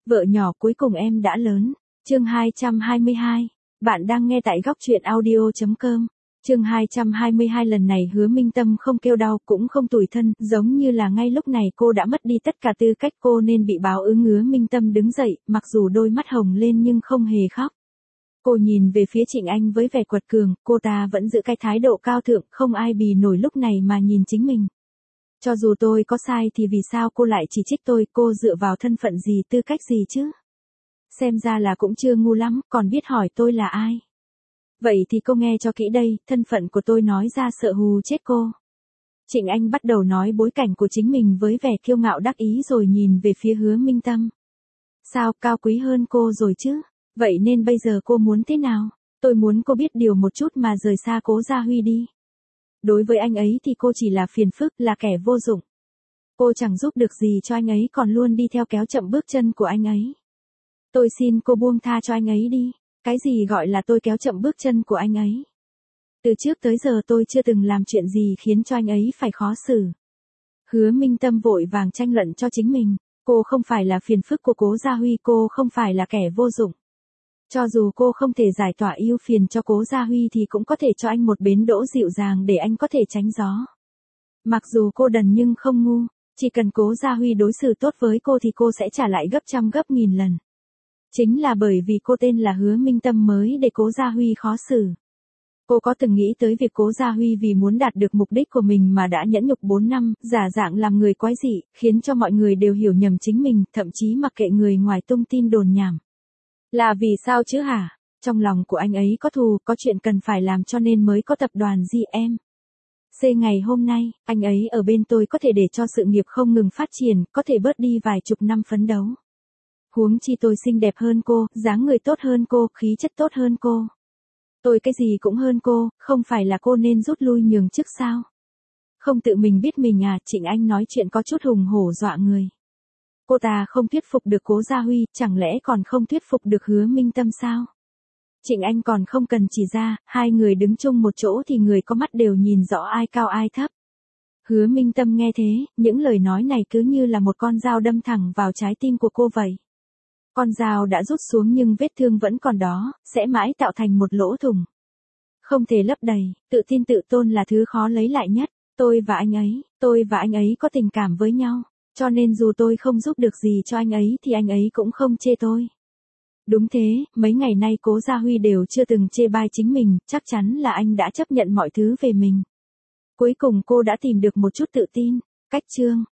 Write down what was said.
Vợ nhỏ cuối cùng em đã lớn. Chương 222. Bạn đang nghe tại góc truyện audio.com. Chương 222 lần này Hứa Minh Tâm không kêu đau cũng không tủi thân, giống như là ngay lúc này cô đã mất đi tất cả tư cách cô nên bị báo ứng. Hứa Minh Tâm đứng dậy, mặc dù đôi mắt hồng lên nhưng không hề khóc. Cô nhìn về phía Trịnh Anh với vẻ quật cường, cô ta vẫn giữ cái thái độ cao thượng, không ai bì nổi lúc này mà nhìn chính mình. Cho dù tôi có sai thì vì sao cô lại chỉ trích tôi, cô dựa vào thân phận gì, tư cách gì chứ? Xem ra là cũng chưa ngu lắm, còn biết hỏi tôi là ai. Vậy thì cô nghe cho kỹ đây, thân phận của tôi nói ra sợ hù chết cô. Trịnh Anh bắt đầu nói bối cảnh của chính mình với vẻ kiêu ngạo đắc ý rồi nhìn về phía Hứa Minh Tâm. Sao, cao quý hơn cô rồi chứ? Vậy nên bây giờ cô muốn thế nào? Tôi muốn cô biết điều một chút mà rời xa Cố Gia Huy đi. Đối với anh ấy thì cô chỉ là phiền phức, là kẻ vô dụng. Cô chẳng giúp được gì cho anh ấy còn luôn đi theo kéo chậm bước chân của anh ấy. Tôi xin cô buông tha cho anh ấy đi. Cái gì gọi là tôi kéo chậm bước chân của anh ấy? Từ trước tới giờ tôi chưa từng làm chuyện gì khiến cho anh ấy phải khó xử. Hứa Minh Tâm vội vàng tranh luận cho chính mình. Cô không phải là phiền phức của Cố Gia Huy, cô không phải là kẻ vô dụng. Cho dù cô không thể giải tỏa ưu phiền cho Cố Gia Huy thì cũng có thể cho anh một bến đỗ dịu dàng để anh có thể tránh gió. Mặc dù cô đần nhưng không ngu, chỉ cần Cố Gia Huy đối xử tốt với cô thì cô sẽ trả lại gấp trăm gấp nghìn lần. Chính là bởi vì cô tên là Hứa Minh Tâm mới để Cố Gia Huy khó xử. Cô có từng nghĩ tới việc Cố Gia Huy vì muốn đạt được mục đích của mình mà đã nhẫn nhục 4 năm, giả dạng làm người quái dị, khiến cho mọi người đều hiểu nhầm chính mình, thậm chí mặc kệ người ngoài tung tin đồn nhảm. Là vì sao chứ hả? Trong lòng của anh ấy có thù, có chuyện cần phải làm cho nên mới có tập đoàn GM. Ngày hôm nay, anh ấy ở bên tôi có thể để cho sự nghiệp không ngừng phát triển, có thể bớt đi vài chục năm phấn đấu. Huống chi tôi xinh đẹp hơn cô, dáng người tốt hơn cô, khí chất tốt hơn cô. Tôi cái gì cũng hơn cô, không phải là cô nên rút lui nhường chức sao? Không tự mình biết mình à? Trịnh Anh nói chuyện có chút hùng hổ dọa người. Cô ta không thuyết phục được Cố Gia Huy, chẳng lẽ còn không thuyết phục được Hứa Minh Tâm sao? Trịnh Anh còn không cần chỉ ra, hai người đứng chung một chỗ thì người có mắt đều nhìn rõ ai cao ai thấp. Hứa Minh Tâm nghe thế, những lời nói này cứ như là một con dao đâm thẳng vào trái tim của cô vậy. Con dao đã rút xuống nhưng vết thương vẫn còn đó, sẽ mãi tạo thành một lỗ thủng. Không thể lấp đầy, tự tin tự tôn là thứ khó lấy lại nhất. Tôi và anh ấy có tình cảm với nhau. Cho nên dù tôi không giúp được gì cho anh ấy thì anh ấy cũng không chê tôi. Đúng thế, mấy ngày nay Cố Gia Huy đều chưa từng chê bai chính mình, chắc chắn là anh đã chấp nhận mọi thứ về mình. Cuối cùng cô đã tìm được một chút tự tin. Cách chương